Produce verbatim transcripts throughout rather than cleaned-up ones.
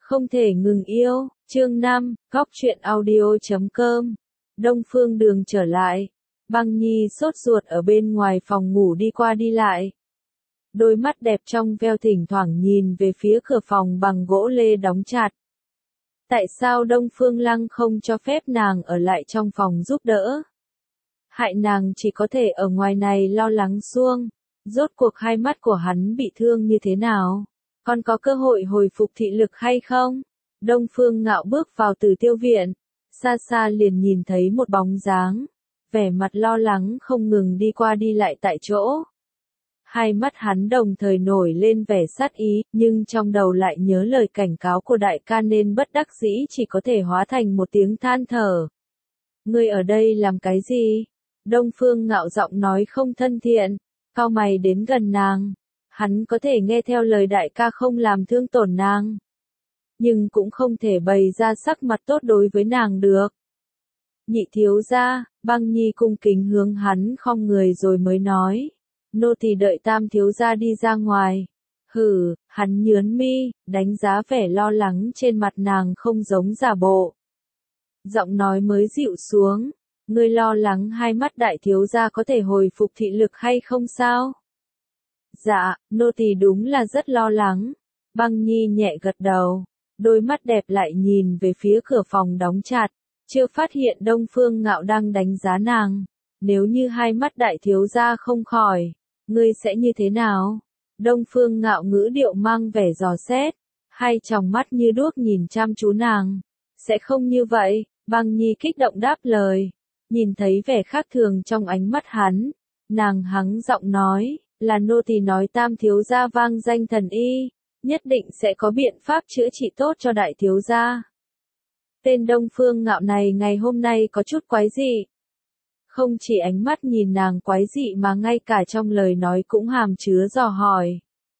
Không thể ngừng yêu, chương năm, góc truyện audio chấm com. Đông Phương Đường trở lại. Băng Nhi sốt ruột ở bên ngoài phòng ngủ đi qua đi lại. Đôi mắt đẹp trong veo thỉnh thoảng nhìn về phía cửa phòng bằng gỗ lê đóng chặt. Tại sao Đông Phương Lăng không cho phép nàng ở lại trong phòng giúp đỡ? Hại nàng chỉ có thể ở ngoài này lo lắng suông. Rốt cuộc hai mắt của hắn bị thương như thế nào? Còn có cơ hội hồi phục thị lực hay không? Đông Phương Ngạo bước vào Tử Tiêu viện, xa xa liền nhìn thấy một bóng dáng, vẻ mặt lo lắng không ngừng đi qua đi lại tại chỗ. Hai mắt hắn đồng thời nổi lên vẻ sát ý, nhưng trong đầu lại nhớ lời cảnh cáo của đại ca nên bất đắc dĩ chỉ có thể hóa thành một tiếng than thở. Ngươi ở đây làm cái gì? Đông Phương Ngạo giọng nói không thân thiện, cau mày đến gần nàng. Hắn có thể nghe theo lời đại ca không làm thương tổn nàng, nhưng cũng không thể bày ra sắc mặt tốt đối với nàng được. Nhị thiếu gia, Băng Nhi cung kính hướng hắn khom người rồi mới nói. Nô tỳ đợi Tam thiếu gia đi ra ngoài. Hừ, hắn nhướng mi, đánh giá vẻ lo lắng trên mặt nàng không giống giả bộ. Giọng nói mới dịu xuống. Ngươi lo lắng hai mắt đại thiếu gia có thể hồi phục thị lực hay không sao? Dạ, nô tỳ đúng là rất lo lắng. Băng Nhi nhẹ gật đầu, đôi mắt đẹp lại nhìn về phía cửa phòng đóng chặt, chưa phát hiện Đông Phương Ngạo đang đánh giá nàng. Nếu như hai mắt đại thiếu gia không khỏi, ngươi sẽ như thế nào? Đông Phương Ngạo ngữ điệu mang vẻ dò xét, hai tròng mắt như đuốc nhìn chăm chú nàng. Sẽ không như vậy, Băng Nhi kích động đáp lời, nhìn thấy vẻ khác thường trong ánh mắt hắn, nàng hắng giọng nói. Là nô tỳ nói Tam thiếu gia vang danh thần y, nhất định sẽ có biện pháp chữa trị tốt cho đại thiếu gia. Tên Đông Phương Ngạo này ngày hôm nay có chút quái dị. Không chỉ ánh mắt nhìn nàng quái dị mà ngay cả trong lời nói cũng hàm chứa dò hỏi.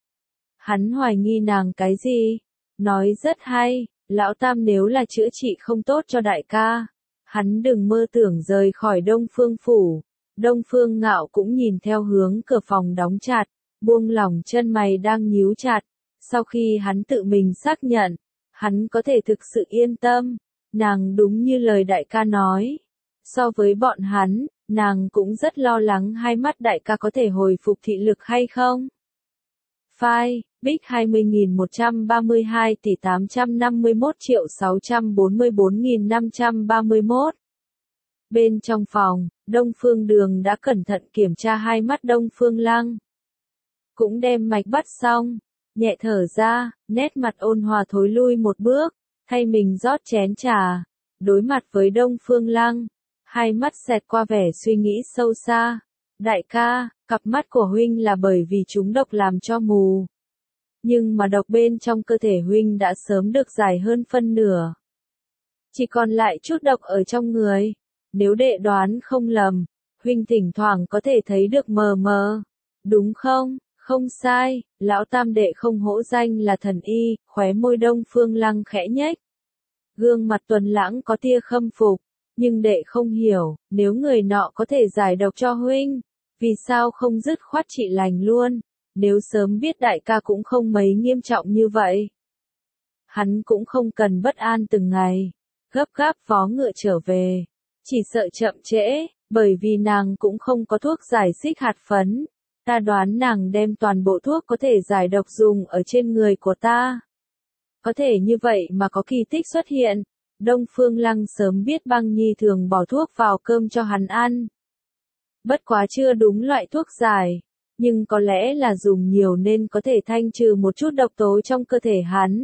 Hắn hoài nghi nàng cái gì? Nói rất hay, lão Tam nếu là chữa trị không tốt cho đại ca, hắn đừng mơ tưởng rời khỏi Đông Phương phủ. Đông Phương Ngạo cũng nhìn theo hướng cửa phòng đóng chặt, buông lỏng chân mày đang nhíu chặt. Sau khi hắn tự mình xác nhận, hắn có thể thực sự yên tâm, nàng đúng như lời đại ca nói. So với bọn hắn, nàng cũng rất lo lắng hai mắt đại ca có thể hồi phục thị lực hay không. File, bích hai mươi nghìn một trăm ba mươi hai tỷ tám trăm năm mươi mốt triệu sáu trăm bốn mươi bốn nghìn năm trăm ba mươi mốt. Bên trong phòng, Đông Phương Đường đã cẩn thận kiểm tra hai mắt Đông Phương Lăng. Cũng đem mạch bắt xong, nhẹ thở ra, nét mặt ôn hòa thối lui một bước, thay mình rót chén trà. Đối mặt với Đông Phương Lăng, hai mắt xẹt qua vẻ suy nghĩ sâu xa. Đại ca, cặp mắt của huynh là bởi vì chúng độc làm cho mù. Nhưng mà độc bên trong cơ thể huynh đã sớm được giải hơn phân nửa. Chỉ còn lại chút độc ở trong người. Nếu đệ đoán không lầm, huynh thỉnh thoảng có thể thấy được mờ mờ. Đúng không? Không sai, lão Tam đệ không hổ danh là thần y, khóe môi Đông Phương Lăng khẽ nhếch. Gương mặt tuần lãng có tia khâm phục, nhưng đệ không hiểu, nếu người nọ có thể giải độc cho huynh, vì sao không dứt khoát trị lành luôn, nếu sớm biết đại ca cũng không mấy nghiêm trọng như vậy. Hắn cũng không cần bất an từng ngày, gấp gáp vó ngựa trở về. Chỉ sợ chậm trễ, bởi vì nàng cũng không có thuốc giải xích hạt phấn. Ta đoán nàng đem toàn bộ thuốc có thể giải độc dùng ở trên người của ta. Có thể như vậy mà có kỳ tích xuất hiện. Đông Phương Lăng sớm biết Băng Nhi thường bỏ thuốc vào cơm cho hắn ăn. Bất quá chưa đúng loại thuốc giải, nhưng có lẽ là dùng nhiều nên có thể thanh trừ một chút độc tố trong cơ thể hắn.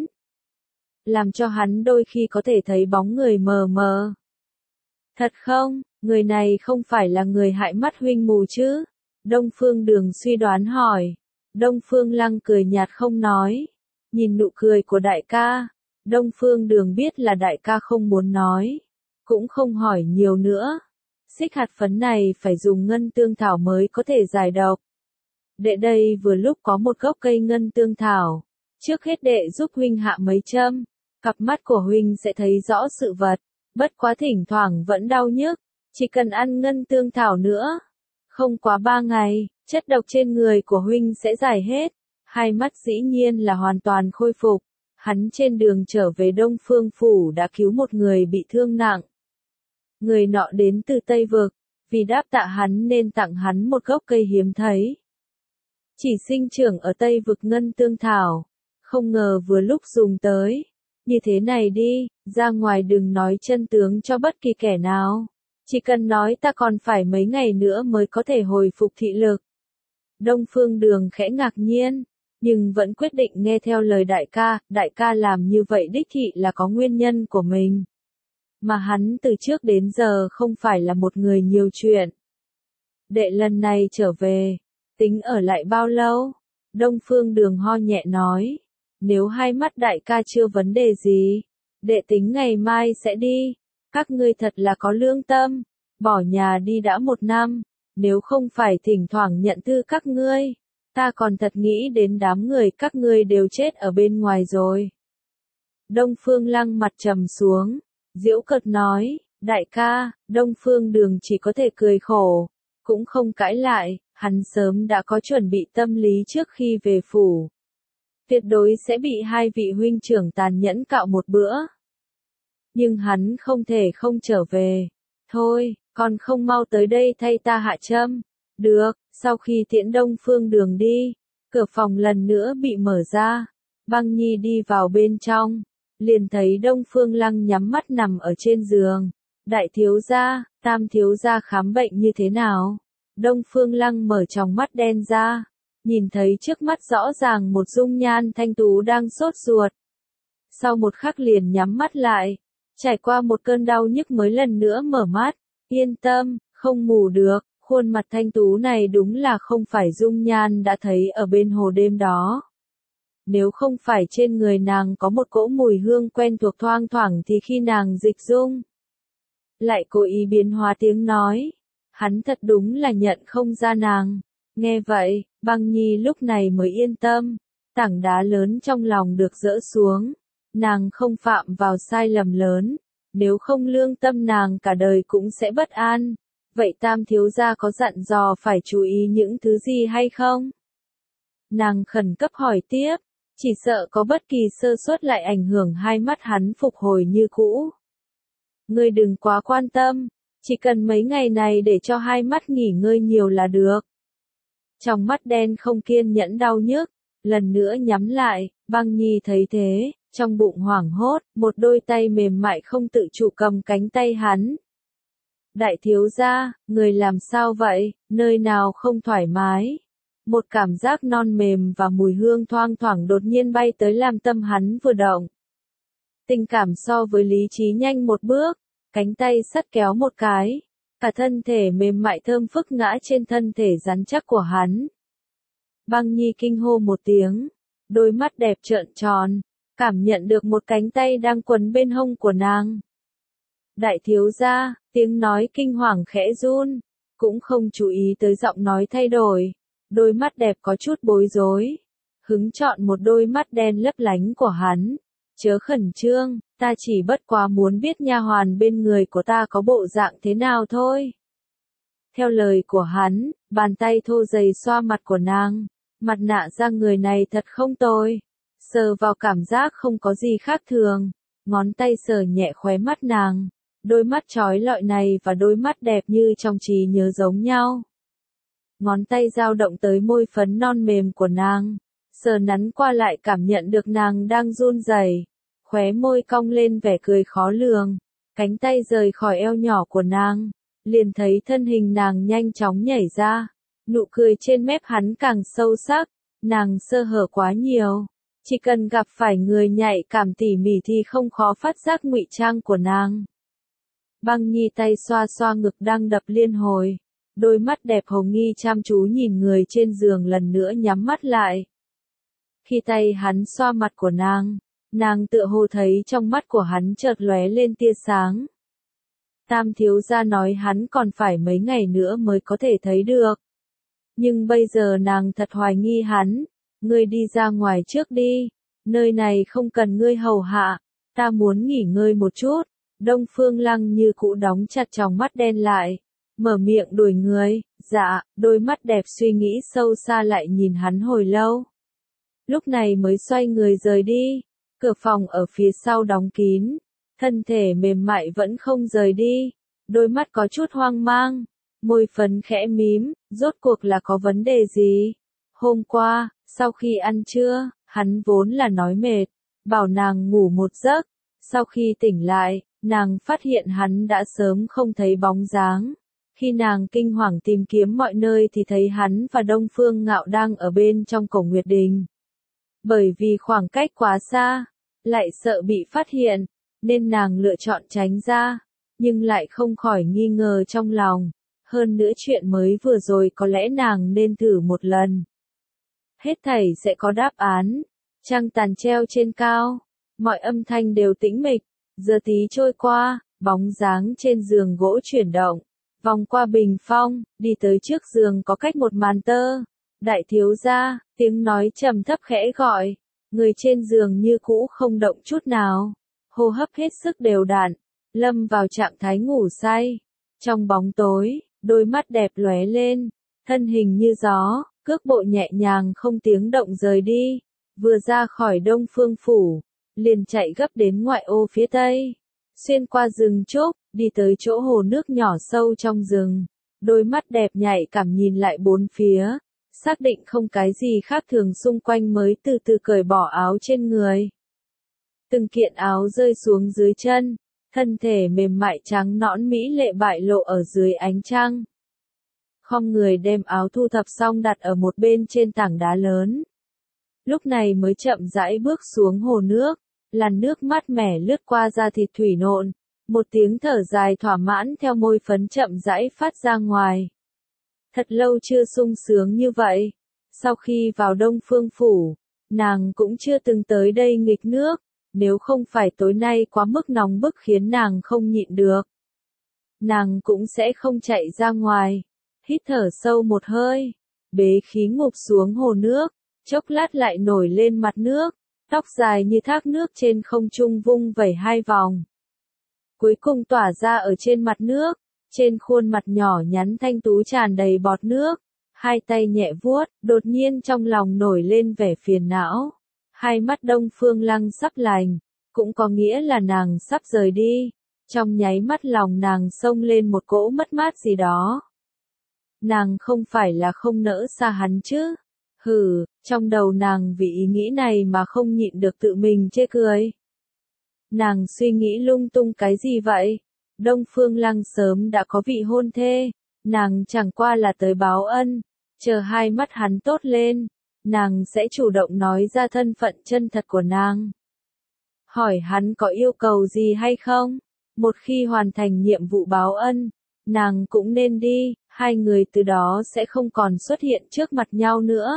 Làm cho hắn đôi khi có thể thấy bóng người mờ mờ. Thật không, người này không phải là người hại mắt huynh mù chứ? Đông Phương Đường suy đoán hỏi. Đông Phương Lăng cười nhạt không nói. Nhìn nụ cười của đại ca, Đông Phương Đường biết là đại ca không muốn nói. Cũng không hỏi nhiều nữa. Xích hạt phấn này phải dùng ngân tương thảo mới có thể giải độc. Đệ đây vừa lúc có một gốc cây ngân tương thảo. Trước hết đệ giúp huynh hạ mấy châm. Cặp mắt của huynh sẽ thấy rõ sự vật. Bất quá thỉnh thoảng vẫn đau nhức, chỉ cần ăn ngân tương thảo nữa. Không quá ba ngày, chất độc trên người của huynh sẽ giải hết. Hai mắt dĩ nhiên là hoàn toàn khôi phục. hắn trên đường trở về Đông Phương Phủ đã cứu một người bị thương nặng. Người nọ đến từ Tây Vực, vì đáp tạ hắn nên tặng hắn một gốc cây hiếm thấy. Chỉ sinh trưởng ở Tây Vực ngân tương thảo, không ngờ vừa lúc dùng tới. Như thế này đi, ra ngoài đừng nói chân tướng cho bất kỳ kẻ nào. Chỉ cần nói ta còn phải mấy ngày nữa mới có thể hồi phục thị lực. Đông Phương Đường khẽ ngạc nhiên, nhưng vẫn quyết định nghe theo lời đại ca, đại ca làm như vậy đích thị là có nguyên nhân của mình. Mà hắn từ trước đến giờ không phải là một người nhiều chuyện. Đệ lần này trở về, tính ở lại bao lâu? Đông Phương Đường ho nhẹ nói, nếu hai mắt đại ca chưa vấn đề gì, đệ tính ngày mai sẽ đi. Các ngươi thật là có lương tâm, bỏ nhà đi đã một năm, nếu không phải thỉnh thoảng nhận thư các ngươi, ta còn thật nghĩ đến đám người các ngươi đều chết ở bên ngoài rồi. Đông Phương Lăng mặt trầm xuống, giễu cợt nói, đại ca, Đông Phương Đường chỉ có thể cười khổ, cũng không cãi lại, hắn sớm đã có chuẩn bị tâm lý trước khi về phủ. Tuyệt đối sẽ bị hai vị huynh trưởng tàn nhẫn cạo một bữa. Nhưng hắn không thể không trở về. Thôi, còn không mau tới đây thay ta hạ châm. Được, sau khi tiễn Đông Phương Đường đi, cửa phòng lần nữa bị mở ra. Băng Nhi đi vào bên trong, liền thấy Đông Phương Lăng nhắm mắt nằm ở trên giường. Đại thiếu gia, tam thiếu gia khám bệnh như thế nào? Đông Phương Lăng mở tròng mắt đen ra, nhìn thấy trước mắt rõ ràng một dung nhan thanh tú đang sốt ruột. Sau một khắc liền nhắm mắt lại, trải qua một cơn đau nhức mới lần nữa mở mắt, yên tâm, không ngủ được, khuôn mặt thanh tú này đúng là không phải dung nhan đã thấy ở bên hồ đêm đó. Nếu không phải trên người nàng có một cỗ mùi hương quen thuộc thoang thoảng thì khi nàng dịch dung, lại cố ý biến hóa tiếng nói, hắn thật đúng là nhận không ra nàng. Nghe vậy, Băng Nhi lúc này mới yên tâm, tảng đá lớn trong lòng được dỡ xuống, nàng không phạm vào sai lầm lớn, nếu không lương tâm nàng cả đời cũng sẽ bất an. Vậy tam thiếu gia có dặn dò phải chú ý những thứ gì hay không? Nàng khẩn cấp hỏi tiếp, chỉ sợ có bất kỳ sơ suất lại ảnh hưởng hai mắt hắn phục hồi như cũ. Ngươi đừng quá quan tâm, chỉ cần mấy ngày này để cho hai mắt nghỉ ngơi nhiều là được. Trong mắt đen không kiên nhẫn đau nhức, lần nữa nhắm lại, Băng Nhi thấy thế, trong bụng hoảng hốt, một đôi tay mềm mại không tự chủ cầm cánh tay hắn. Đại thiếu gia, người làm sao vậy, nơi nào không thoải mái? Một cảm giác non mềm và mùi hương thoang thoảng đột nhiên bay tới làm tâm hắn vừa động. Tình cảm so với lý trí nhanh một bước, cánh tay sắt kéo một cái, cả thân thể mềm mại thơm phức ngã trên thân thể rắn chắc của hắn. Băng Nhi kinh hô một tiếng, đôi mắt đẹp trợn tròn, cảm nhận được một cánh tay đang quấn bên hông của nàng. Đại thiếu gia, tiếng nói kinh hoàng khẽ run, cũng không chú ý tới giọng nói thay đổi, đôi mắt đẹp có chút bối rối, hứng chọn một đôi mắt đen lấp lánh của hắn. Chớ khẩn trương, ta chỉ bất quá muốn biết nha hoàn bên người của ta có bộ dạng thế nào thôi. Theo lời của hắn, bàn tay thô dày xoa mặt của nàng, mặt nạ da người này thật không tồi, sờ vào cảm giác không có gì khác thường, ngón tay sờ nhẹ khóe mắt nàng, đôi mắt trói lọi này và đôi mắt đẹp như trong trí nhớ giống nhau. Ngón tay dao động tới môi phấn non mềm của nàng, sờ nắn qua lại cảm nhận được nàng đang run rẩy, khóe môi cong lên vẻ cười khó lường, cánh tay rời khỏi eo nhỏ của nàng, liền thấy thân hình nàng nhanh chóng nhảy ra, nụ cười trên mép hắn càng sâu sắc, nàng sơ hở quá nhiều, chỉ cần gặp phải người nhạy cảm tỉ mỉ thì không khó phát giác ngụy trang của nàng. Băng Nhi tay xoa xoa ngực đang đập liên hồi, đôi mắt đẹp hồng nghi chăm chú nhìn người trên giường lần nữa nhắm mắt lại. Khi tay hắn xoa mặt của nàng, nàng tựa hồ thấy trong mắt của hắn chợt lóe lên tia sáng. Tam thiếu gia nói hắn còn phải mấy ngày nữa mới có thể thấy được. Nhưng bây giờ nàng thật hoài nghi hắn, ngươi đi ra ngoài trước đi, nơi này không cần ngươi hầu hạ, ta muốn nghỉ ngơi một chút. Đông Phương Lăng như cũ đóng chặt tròng mắt đen lại, mở miệng đuổi người, dạ, đôi mắt đẹp suy nghĩ sâu xa lại nhìn hắn hồi lâu. Lúc này mới xoay người rời đi, Cửa phòng ở phía sau đóng kín, thân thể mềm mại vẫn không rời đi, đôi mắt có chút hoang mang, môi phấn khẽ mím, rốt cuộc là có vấn đề gì? Hôm qua, sau khi ăn trưa, hắn vốn là nói mệt, bảo nàng ngủ một giấc, sau khi tỉnh lại, nàng phát hiện hắn đã sớm không thấy bóng dáng. Khi nàng kinh hoàng tìm kiếm mọi nơi thì thấy hắn và Đông Phương Ngạo đang ở bên trong cổ Nguyệt Đình. Bởi vì khoảng cách quá xa, lại sợ bị phát hiện, nên nàng lựa chọn tránh ra, nhưng lại không khỏi nghi ngờ trong lòng. Hơn nữa chuyện mới vừa rồi có lẽ nàng nên thử một lần. Hết thảy sẽ có đáp án. Trăng tàn treo trên cao, mọi âm thanh đều tĩnh mịch, giờ tí trôi qua, bóng dáng trên giường gỗ chuyển động, vòng qua bình phong, đi tới trước giường có cách một màn tơ. Đại thiếu gia, tiếng nói trầm thấp khẽ gọi, người trên giường như cũ không động chút nào, hô hấp hết sức đều đặn, lâm vào trạng thái ngủ say. Trong bóng tối, đôi mắt đẹp lóe lên, thân hình như gió, cước bộ nhẹ nhàng không tiếng động rời đi, vừa ra khỏi Đông Phương phủ, liền chạy gấp đến ngoại ô phía tây, xuyên qua rừng trúc, đi tới chỗ hồ nước nhỏ sâu trong rừng, đôi mắt đẹp nhạy cảm nhìn lại bốn phía, xác định không cái gì khác thường xung quanh mới từ từ cởi bỏ áo trên người. Từng kiện áo rơi xuống dưới chân, thân thể mềm mại trắng nõn mỹ lệ bại lộ ở dưới ánh trăng. Khom người đem áo thu thập xong đặt ở một bên trên tảng đá lớn. Lúc này mới chậm rãi bước xuống hồ nước, làn nước mát mẻ lướt qua da thịt thủy nộn, một tiếng thở dài thỏa mãn theo môi phấn chậm rãi phát ra ngoài. Thật lâu chưa sung sướng như vậy, sau khi vào Đông Phương phủ, nàng cũng chưa từng tới đây nghịch nước, nếu không phải tối nay quá mức nóng bức khiến nàng không nhịn được. Nàng cũng sẽ không chạy ra ngoài, hít thở sâu một hơi, bế khí ngục xuống hồ nước, chốc lát lại nổi lên mặt nước, tóc dài như thác nước trên không trung vung vẩy hai vòng. Cuối cùng tỏa ra ở trên mặt nước, trên khuôn mặt nhỏ nhắn thanh tú tràn đầy bọt nước, hai tay nhẹ vuốt, đột nhiên trong lòng nổi lên vẻ phiền não. Hai mắt Đông Phương Lăng sắp lành, cũng có nghĩa là nàng sắp rời đi, trong nháy mắt lòng nàng xông lên một cỗ mất mát gì đó. Nàng không phải là không nỡ xa hắn chứ? Hừ, trong đầu nàng vì ý nghĩ này mà không nhịn được tự mình chê cười. Nàng suy nghĩ lung tung cái gì vậy? Đông Phương Lăng sớm đã có vị hôn thê, nàng chẳng qua là tới báo ân, chờ hai mắt hắn tốt lên, nàng sẽ chủ động nói ra thân phận chân thật của nàng. Hỏi hắn có yêu cầu gì hay không? Một khi hoàn thành nhiệm vụ báo ân, nàng cũng nên đi, hai người từ đó sẽ không còn xuất hiện trước mặt nhau nữa.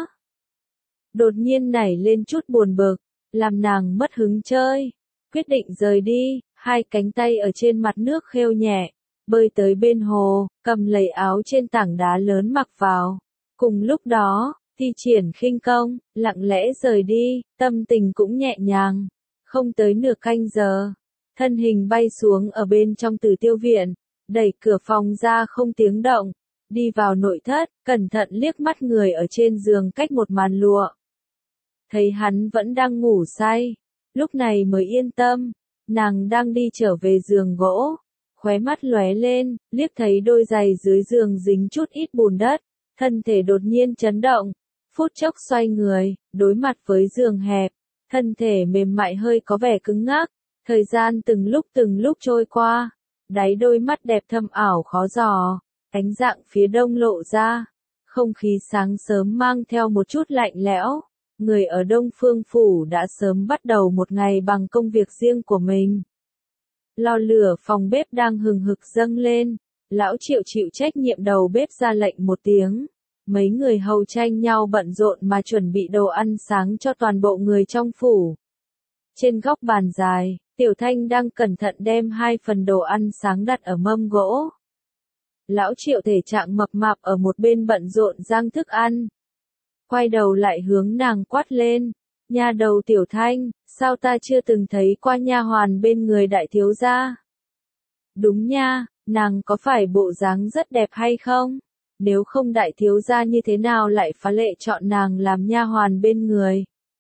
Đột nhiên nảy lên chút buồn bực, làm nàng mất hứng chơi, quyết định rời đi, hai cánh tay ở trên mặt nước khêu nhẹ, bơi tới bên hồ, cầm lấy áo trên tảng đá lớn mặc vào. Cùng lúc đó, thi triển khinh công, lặng lẽ rời đi, tâm tình cũng nhẹ nhàng. Không tới nửa canh giờ, thân hình bay xuống ở bên trong Tử Tiêu viện, đẩy cửa phòng ra không tiếng động, đi vào nội thất, cẩn thận liếc mắt người ở trên giường cách một màn lụa. Thấy hắn vẫn đang ngủ say, lúc này mới yên tâm, nàng đang đi trở về giường gỗ, khóe mắt lóe lên, liếc thấy đôi giày dưới giường dính chút ít bùn đất, thân thể đột nhiên chấn động, phút chốc xoay người, đối mặt với giường hẹp, thân thể mềm mại hơi có vẻ cứng ngắc, thời gian từng lúc từng lúc trôi qua, đáy đôi mắt đẹp thâm ảo khó dò, ánh dạng phía đông lộ ra, không khí sáng sớm mang theo một chút lạnh lẽo. Người ở Đông Phương phủ đã sớm bắt đầu một ngày bằng công việc riêng của mình. Lò lửa phòng bếp đang hừng hực dâng lên, lão Triệu chịu trách nhiệm đầu bếp ra lệnh một tiếng. Mấy người hầu tranh nhau bận rộn mà chuẩn bị đồ ăn sáng cho toàn bộ người trong phủ. Trên góc bàn dài, Tiểu Thanh đang cẩn thận đem hai phần đồ ăn sáng đặt ở mâm gỗ. Lão Triệu thể trạng mập mạp ở một bên bận rộn rang thức ăn. Quay đầu lại hướng nàng quát lên, nha đầu Tiểu Thanh, sao ta chưa từng thấy qua nha hoàn bên người đại thiếu gia? Đúng nha, nàng có phải bộ dáng rất đẹp hay không? Nếu không đại thiếu gia như thế nào lại phá lệ chọn nàng làm nha hoàn bên người?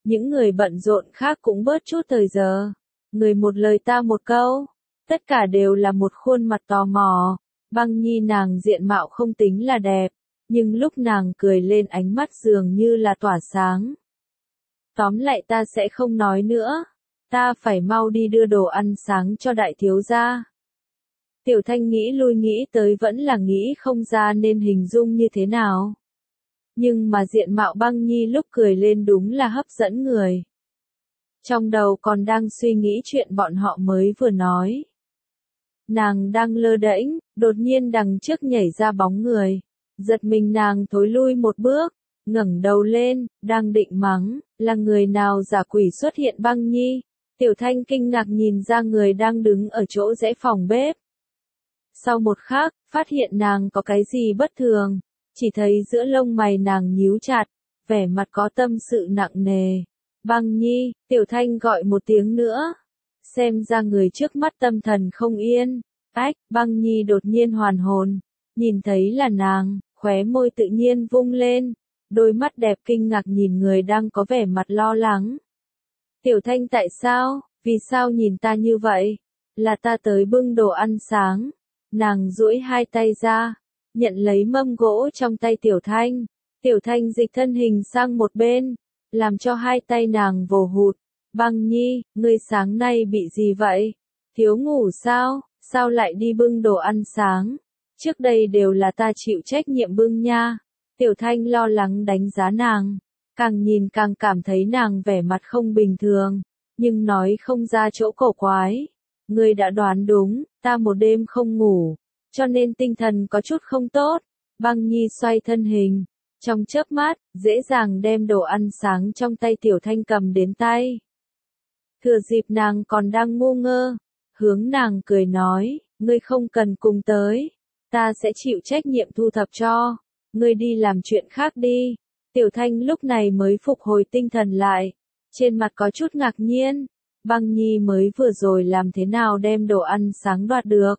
những người bận rộn khác cũng bớt chút thời giờ. Người một lời ta một câu, tất cả đều là một khuôn mặt tò mò. Băng Nhi nàng diện mạo không tính là đẹp, nhưng lúc nàng cười lên ánh mắt dường như là tỏa sáng. Tóm lại ta sẽ không nói nữa, ta phải mau đi đưa đồ ăn sáng cho đại thiếu gia. Tiểu Thanh nghĩ lui nghĩ tới vẫn là nghĩ không ra nên hình dung như thế nào. Nhưng mà diện mạo Băng Nhi lúc cười lên đúng là hấp dẫn người. Trong đầu còn đang suy nghĩ chuyện bọn họ mới vừa nói. Nàng đang lơ đễnh, đột nhiên đằng trước nhảy ra bóng người. Giật mình nàng thối lui một bước, ngẩng đầu lên, đang định mắng, là người nào giả quỷ xuất hiện. Băng Nhi. Tiểu Thanh kinh ngạc nhìn ra người đang đứng ở chỗ rẽ phòng bếp. Sau một khắc, phát hiện nàng có cái gì bất thường, chỉ thấy giữa lông mày nàng nhíu chặt, vẻ mặt có tâm sự nặng nề. Băng Nhi, Tiểu Thanh gọi một tiếng nữa. Xem ra người trước mắt tâm thần không yên. Ách, Băng Nhi đột nhiên hoàn hồn, nhìn thấy là nàng, khóe môi tự nhiên vung lên, đôi mắt đẹp kinh ngạc nhìn người đang có vẻ mặt lo lắng. Tiểu Thanh tại sao, vì sao nhìn ta như vậy? Là ta tới bưng đồ ăn sáng. Nàng duỗi hai tay ra, nhận lấy mâm gỗ trong tay Tiểu Thanh. Tiểu Thanh dịch thân hình sang một bên, làm cho hai tay nàng vồ hụt. Băng Nhi, ngươi sáng nay bị gì vậy? Thiếu ngủ sao? Sao lại đi bưng đồ ăn sáng? Trước đây đều là ta chịu trách nhiệm bưng nha. Tiểu Thanh lo lắng đánh giá nàng, càng nhìn càng cảm thấy nàng vẻ mặt không bình thường, nhưng nói không ra chỗ cổ quái. Ngươi đã đoán đúng, ta một đêm không ngủ, cho nên tinh thần có chút không tốt. Băng Nhi xoay thân hình, trong chớp mắt, dễ dàng đem đồ ăn sáng trong tay Tiểu Thanh cầm đến tay. Thừa dịp nàng còn đang ngu ngơ, hướng nàng cười nói, ngươi không cần cùng tới, ta sẽ chịu trách nhiệm thu thập cho, ngươi đi làm chuyện khác đi. Tiểu Thanh lúc này mới phục hồi tinh thần lại, trên mặt có chút ngạc nhiên, Băng Nhi mới vừa rồi làm thế nào đem đồ ăn sáng đoạt được.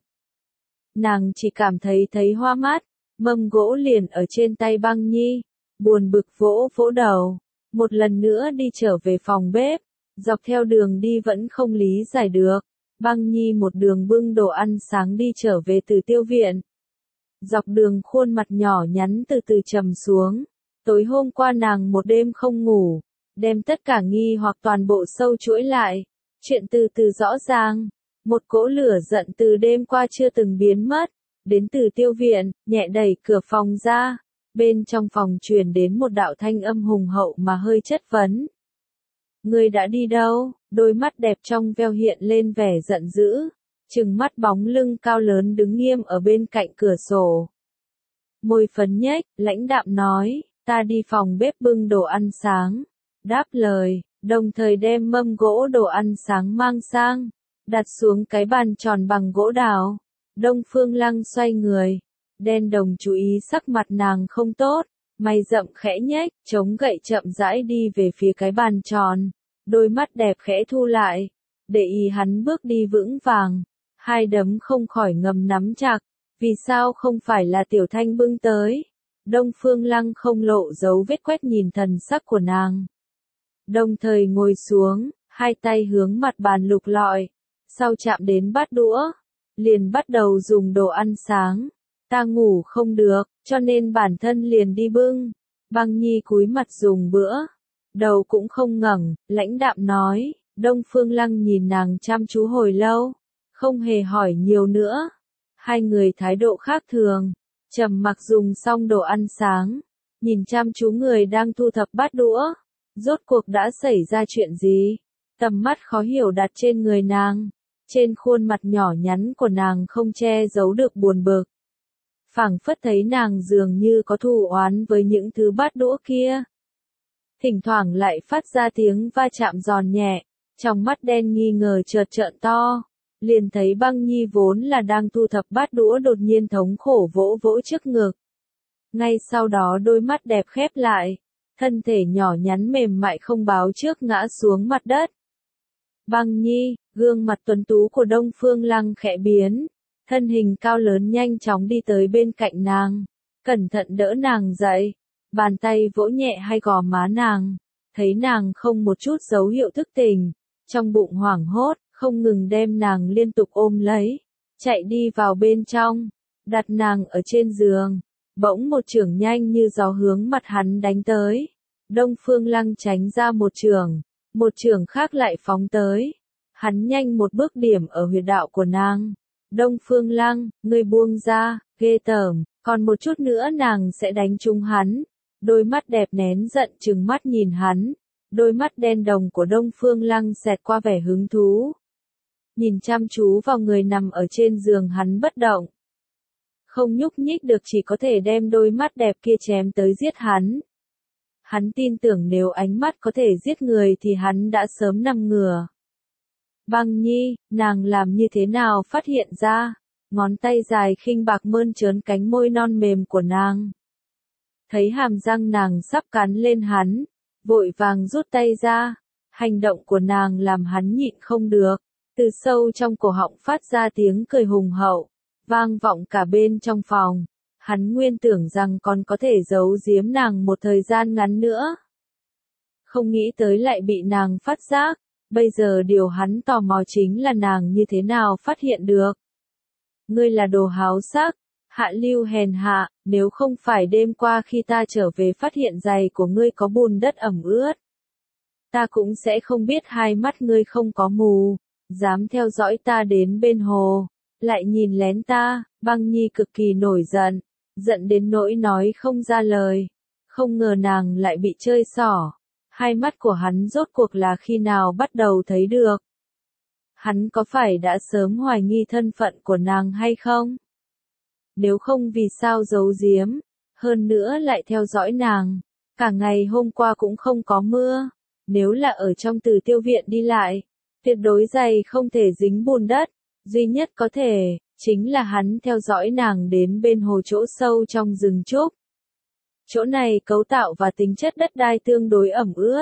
Nàng chỉ cảm thấy thấy hoa mắt, mâm gỗ liền ở trên tay Băng Nhi, buồn bực vỗ vỗ đầu, một lần nữa đi trở về phòng bếp, dọc theo đường đi vẫn không lý giải được. Băng Nhi một đường bưng đồ ăn sáng đi trở về từ tiêu viện. Dọc đường khuôn mặt nhỏ nhắn từ từ trầm xuống. Tối hôm qua nàng một đêm không ngủ, đem tất cả nghi hoặc toàn bộ sâu chuỗi lại. Chuyện từ từ rõ ràng. Một cỗ lửa giận từ đêm qua chưa từng biến mất. Đến từ tiêu viện, nhẹ đẩy cửa phòng ra. Bên trong phòng truyền đến một đạo thanh âm hùng hậu mà hơi chất vấn. Ngươi đã đi đâu? Đôi mắt đẹp trong veo hiện lên vẻ giận dữ, trừng mắt bóng lưng cao lớn đứng nghiêm ở bên cạnh cửa sổ. Môi phấn nhếch, lãnh đạm nói, ta đi phòng bếp bưng đồ ăn sáng. Đáp lời, đồng thời đem mâm gỗ đồ ăn sáng mang sang, đặt xuống cái bàn tròn bằng gỗ đào. Đông Phương Lăng xoay người, đen đồng chú ý sắc mặt nàng không tốt, mày rậm khẽ nhếch, chống gậy chậm rãi đi về phía cái bàn tròn. Đôi mắt đẹp khẽ thu lại, để ý hắn bước đi vững vàng, hai đấm không khỏi ngầm nắm chặt, vì sao không phải là Tiểu Thanh bưng tới. Đông Phương Lăng không lộ dấu vết quét nhìn thần sắc của nàng. Đồng thời ngồi xuống, hai tay hướng mặt bàn lục lọi, sau chạm đến bát đũa, liền bắt đầu dùng đồ ăn sáng. Ta ngủ không được, cho nên bản thân liền đi bưng. Băng Nhi cúi mặt dùng bữa. Đầu cũng không ngẩng, lãnh đạm nói, Đông Phương Lăng nhìn nàng chăm chú hồi lâu, không hề hỏi nhiều nữa. Hai người thái độ khác thường, trầm mặc dùng xong đồ ăn sáng, nhìn chăm chú người đang thu thập bát đũa. Rốt cuộc đã xảy ra chuyện gì? Tầm mắt khó hiểu đặt trên người nàng, trên khuôn mặt nhỏ nhắn của nàng không che giấu được buồn bực. Phảng phất thấy nàng dường như có thù oán với những thứ bát đũa kia. Thỉnh thoảng lại phát ra tiếng va chạm giòn nhẹ, trong mắt đen nghi ngờ chợt trợn to, liền thấy Băng Nhi vốn là đang thu thập bát đũa đột nhiên thống khổ vỗ vỗ trước ngực. Ngay sau đó đôi mắt đẹp khép lại, thân thể nhỏ nhắn mềm mại không báo trước ngã xuống mặt đất. Băng Nhi, gương mặt tuấn tú của Đông Phương Lăng khẽ biến, thân hình cao lớn nhanh chóng đi tới bên cạnh nàng, cẩn thận đỡ nàng dậy. Bàn tay vỗ nhẹ hai gò má nàng, thấy nàng không một chút dấu hiệu thức tỉnh, trong bụng hoảng hốt, không ngừng đem nàng liên tục ôm lấy, chạy đi vào bên trong, đặt nàng ở trên giường, bỗng một chưởng nhanh như gió hướng mặt hắn đánh tới. Đông Phương Lăng tránh ra một chưởng, một chưởng khác lại phóng tới. Hắn nhanh một bước điểm ở huyệt đạo của nàng. Đông Phương Lăng, ngươi buông ra, ghê tởm, còn một chút nữa nàng sẽ đánh trúng hắn. Đôi mắt đẹp nén giận trừng mắt nhìn hắn. Đôi mắt đen đồng của Đông Phương Lăng xẹt qua vẻ hứng thú. Nhìn chăm chú vào người nằm ở trên giường hắn bất động. Không nhúc nhích được, chỉ có thể đem đôi mắt đẹp kia chém tới giết hắn. Hắn tin tưởng nếu ánh mắt có thể giết người thì hắn đã sớm nằm ngửa. Băng Nhi, nàng làm như thế nào phát hiện ra, ngón tay dài khinh bạc mơn trớn cánh môi non mềm của nàng. Thấy hàm răng nàng sắp cắn lên hắn, vội vàng rút tay ra, hành động của nàng làm hắn nhịn không được, từ sâu trong cổ họng phát ra tiếng cười hùng hậu, vang vọng cả bên trong phòng. Hắn nguyên tưởng rằng còn có thể giấu giếm nàng một thời gian ngắn nữa. Không nghĩ tới lại bị nàng phát giác, bây giờ điều hắn tò mò chính là nàng như thế nào phát hiện được. Ngươi là đồ háo sắc, hạ lưu hèn hạ, nếu không phải đêm qua khi ta trở về phát hiện giày của ngươi có bùn đất ẩm ướt. Ta cũng sẽ không biết hai mắt ngươi không có mù, dám theo dõi ta đến bên hồ, lại nhìn lén ta. Băng Nhi cực kỳ nổi giận. Giận đến nỗi nói không ra lời, không ngờ nàng lại bị chơi xỏ. Hai mắt của hắn rốt cuộc là khi nào bắt đầu thấy được. Hắn có phải đã sớm hoài nghi thân phận của nàng hay không? Nếu không vì sao giấu giếm, hơn nữa lại theo dõi nàng. Cả ngày hôm qua cũng không có mưa, nếu là ở trong Từ Tiêu viện đi lại, tuyệt đối giày không thể dính bùn đất, duy nhất có thể chính là hắn theo dõi nàng đến bên hồ chỗ sâu trong rừng trúc. Chỗ này cấu tạo và tính chất đất đai tương đối ẩm ướt.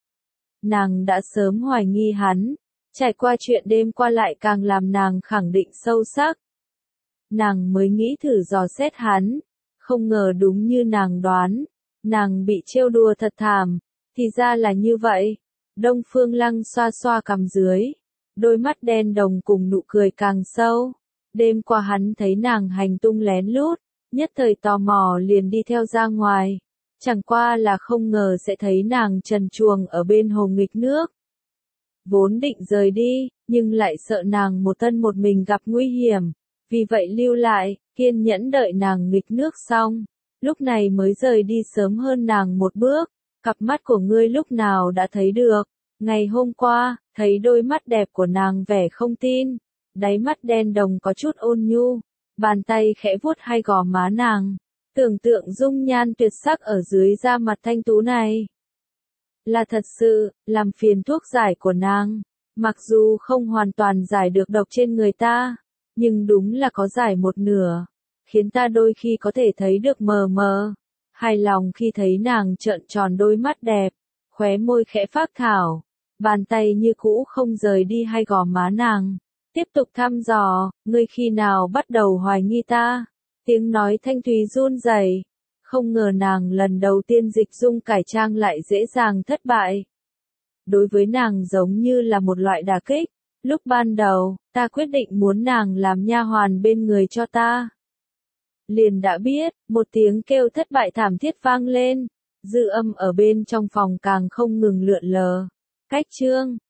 Nàng đã sớm hoài nghi hắn, trải qua chuyện đêm qua lại càng làm nàng khẳng định sâu sắc. Nàng mới nghĩ thử dò xét hắn, không ngờ đúng như nàng đoán, nàng bị trêu đùa thật thảm, thì ra là như vậy. Đông Phương Lăng xoa xoa cằm dưới, đôi mắt đen đồng cùng nụ cười càng sâu. Đêm qua hắn thấy nàng hành tung lén lút, nhất thời tò mò liền đi theo ra ngoài. Chẳng qua là không ngờ sẽ thấy nàng trần truồng ở bên hồ nghịch nước. Vốn định rời đi, nhưng lại sợ nàng một thân một mình gặp nguy hiểm. Vì vậy lưu lại, kiên nhẫn đợi nàng nghịch nước xong. Lúc này mới rời đi sớm hơn nàng một bước. Cặp mắt của ngươi lúc nào đã thấy được. Ngày hôm qua, thấy đôi mắt đẹp của nàng vẻ không tin. Đáy mắt đen đồng có chút ôn nhu, bàn tay khẽ vuốt hai gò má nàng, tưởng tượng dung nhan tuyệt sắc ở dưới da mặt thanh tú này. Là thật sự, làm phiền thuốc giải của nàng, mặc dù không hoàn toàn giải được độc trên người ta, nhưng đúng là có giải một nửa, khiến ta đôi khi có thể thấy được mờ mờ. Hài lòng khi thấy nàng trợn tròn đôi mắt đẹp, khóe môi khẽ phác thảo, bàn tay như cũ không rời đi hai gò má nàng. Tiếp tục thăm dò, ngươi khi nào bắt đầu hoài nghi ta? Tiếng nói thanh thúy run rẩy, không ngờ nàng lần đầu tiên dịch dung cải trang lại dễ dàng thất bại. Đối với nàng giống như là một loại đả kích, lúc ban đầu, ta quyết định muốn nàng làm nha hoàn bên người cho ta. Liền đã biết, một tiếng kêu thất bại thảm thiết vang lên, dư âm ở bên trong phòng càng không ngừng lượn lờ. Cách chương